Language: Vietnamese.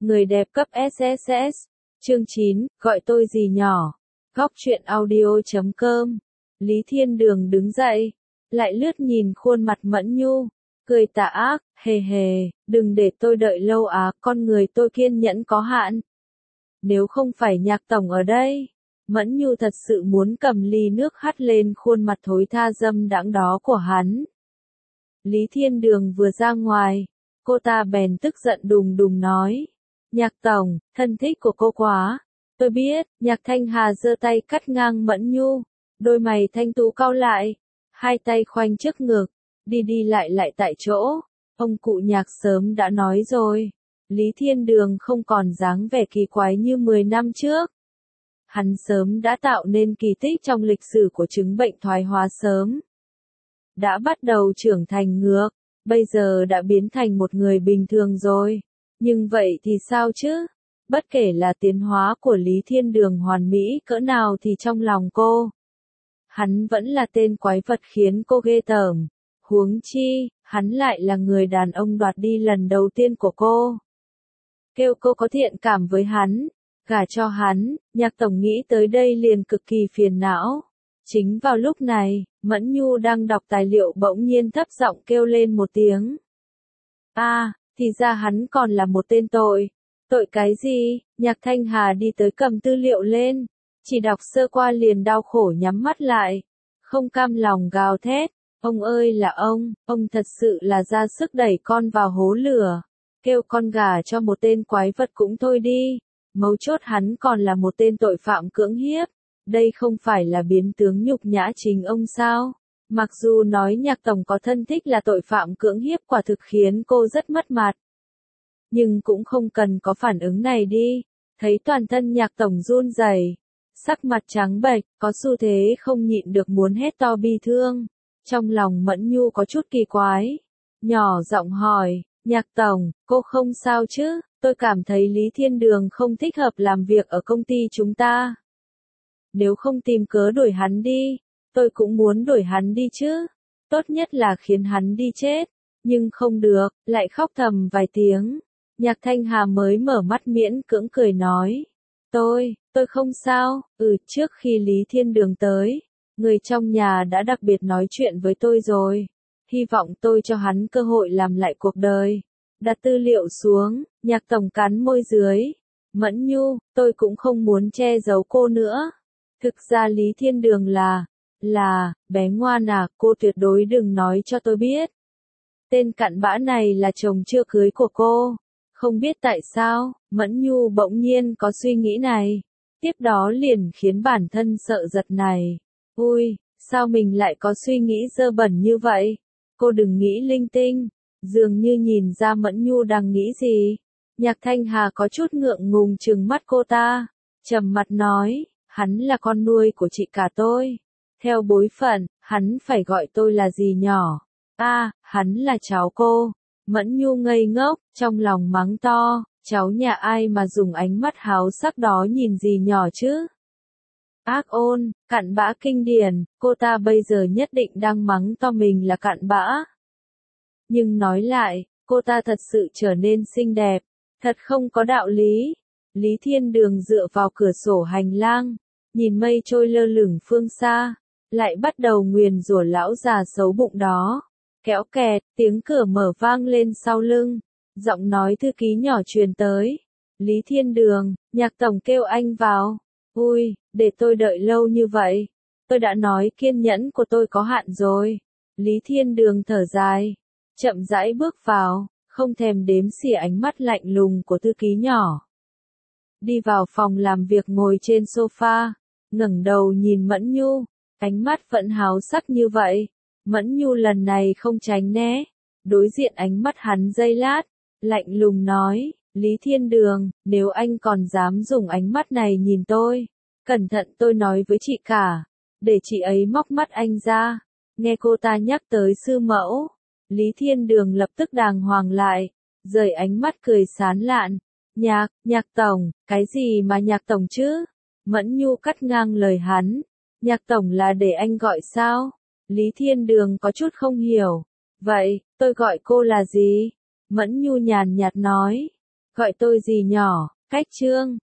Người đẹp cấp SSS. Chương 9, gọi tôi gì nhỏ. Góc truyện audio.com. Lý Thiên Đường đứng dậy, lại lướt nhìn khuôn mặt Mẫn Nhu, cười tà ác, hề hề, đừng để tôi đợi lâu con người tôi kiên nhẫn có hạn. Nếu không phải Nhạc tổng ở đây, Mẫn Nhu thật sự muốn cầm ly nước hắt lên khuôn mặt thối tha dâm đãng đó của hắn. Lý Thiên Đường vừa ra ngoài, cô ta bèn tức giận đùng đùng nói. Nhạc tổng, thân thích của cô quá. Tôi biết. Nhạc Thanh Hà giơ tay cắt ngang Mẫn Nhu, đôi mày thanh tú cau lại, hai tay khoanh trước ngực, đi đi lại lại tại chỗ. Ông cụ Nhạc sớm đã nói rồi, Lý Thiên Đường không còn dáng vẻ kỳ quái như 10 năm trước. Hắn sớm đã tạo nên kỳ tích trong lịch sử của chứng bệnh thoái hóa sớm. Đã bắt đầu trưởng thành ngược, bây giờ đã biến thành một người bình thường rồi. Nhưng vậy thì sao chứ? Bất kể là tiến hóa của Lý Thiên Đường hoàn mỹ cỡ nào thì trong lòng cô, hắn vẫn là tên quái vật khiến cô ghê tởm. Huống chi, hắn lại là người đàn ông đoạt đi lần đầu tiên của cô. Kêu cô có thiện cảm với hắn, gả cho hắn. Nhạc tổng nghĩ tới đây liền cực kỳ phiền não. Chính vào lúc này, Mẫn Nhu đang đọc tài liệu bỗng nhiên thấp giọng kêu lên một tiếng. Thì ra hắn còn là một tên tội. Tội cái gì? Nhạc Thanh Hà đi tới cầm tư liệu lên, chỉ đọc sơ qua liền đau khổ nhắm mắt lại, không cam lòng gào thét. Ông ơi là ông thật sự là ra sức đẩy con vào hố lửa. Kêu con gả cho một tên quái vật cũng thôi đi. Mấu chốt hắn còn là một tên tội phạm cưỡng hiếp. Đây không phải là biến tướng nhục nhã chính ông sao? Mặc dù nói Nhạc tổng có thân thích là tội phạm cưỡng hiếp quả thực khiến cô rất mất mặt. Nhưng cũng không cần có phản ứng này đi. Thấy toàn thân Nhạc tổng run rẩy, sắc mặt trắng bệch, có xu thế không nhịn được muốn hét to bi thương. Trong lòng Mẫn Nhu có chút kỳ quái, nhỏ giọng hỏi, Nhạc tổng, cô không sao chứ? Tôi cảm thấy Lý Thiên Đường không thích hợp làm việc ở công ty chúng ta. Nếu không tìm cớ đuổi hắn đi, tôi cũng muốn đuổi hắn đi chứ. Tốt nhất là khiến hắn đi chết. Nhưng không được, lại khóc thầm vài tiếng. Nhạc Thanh Hà mới mở mắt miễn cưỡng cười nói. Tôi không sao. Trước khi Lý Thiên Đường tới, người trong nhà đã đặc biệt nói chuyện với tôi rồi. Hy vọng tôi cho hắn cơ hội làm lại cuộc đời. Đặt tư liệu xuống, Nhạc tổng cắn môi dưới. Mẫn Nhu, tôi cũng không muốn che giấu cô nữa. Thực ra Lý Thiên Đường là, bé ngoan cô tuyệt đối đừng nói cho tôi biết. Tên cặn bã này là chồng chưa cưới của cô. Không biết tại sao, Mẫn Nhu bỗng nhiên có suy nghĩ này. Tiếp đó liền khiến bản thân sợ giật này. Ui, sao mình lại có suy nghĩ dơ bẩn như vậy? Cô đừng nghĩ linh tinh. Dường như nhìn ra Mẫn Nhu đang nghĩ gì. Nhạc Thanh Hà có chút ngượng ngùng trừng mắt cô ta. Trầm mặt nói, hắn là con nuôi của chị cả tôi. Theo bối phận, hắn phải gọi tôi là gì nhỏ. Hắn là cháu cô. Mẫn Nhu ngây ngốc, trong lòng mắng to, cháu nhà ai mà dùng ánh mắt háo sắc đó nhìn gì nhỏ chứ? Ác ôn, cặn bã kinh điển, cô ta bây giờ nhất định đang mắng to mình là cặn bã. Nhưng nói lại, cô ta thật sự trở nên xinh đẹp, thật không có đạo lý. Lý Thiên Đường dựa vào cửa sổ hành lang, nhìn mây trôi lơ lửng phương xa, lại bắt đầu nguyền rủa lão già xấu bụng đó. Kéo kẹt, tiếng cửa mở vang lên sau lưng, giọng nói thư ký nhỏ truyền tới. Lý Thiên Đường, Nhạc tổng kêu anh vào. Ui, để tôi đợi lâu như vậy. Tôi đã nói kiên nhẫn của tôi có hạn rồi. Lý Thiên Đường thở dài, chậm rãi bước vào, không thèm đếm xỉa ánh mắt lạnh lùng của thư ký nhỏ. Đi vào phòng làm việc ngồi trên sofa, ngẩng đầu nhìn Mẫn Nhu, ánh mắt vẫn háo sắc như vậy. Mẫn Nhu lần này không tránh né, đối diện ánh mắt hắn giây lát, lạnh lùng nói, Lý Thiên Đường, nếu anh còn dám dùng ánh mắt này nhìn tôi, cẩn thận tôi nói với chị cả, để chị ấy móc mắt anh ra. Nghe cô ta nhắc tới sư mẫu, Lý Thiên Đường lập tức đàng hoàng lại, rời ánh mắt cười sán lạn. Nhạc tổng, cái gì mà Nhạc tổng chứ? Mẫn Nhu cắt ngang lời hắn, Nhạc tổng là để anh gọi sao? Lý Thiên Đường có chút không hiểu. Vậy, tôi gọi cô là gì? Mẫn Nhu nhàn nhạt nói. Gọi tôi gì nhỏ, cách chương.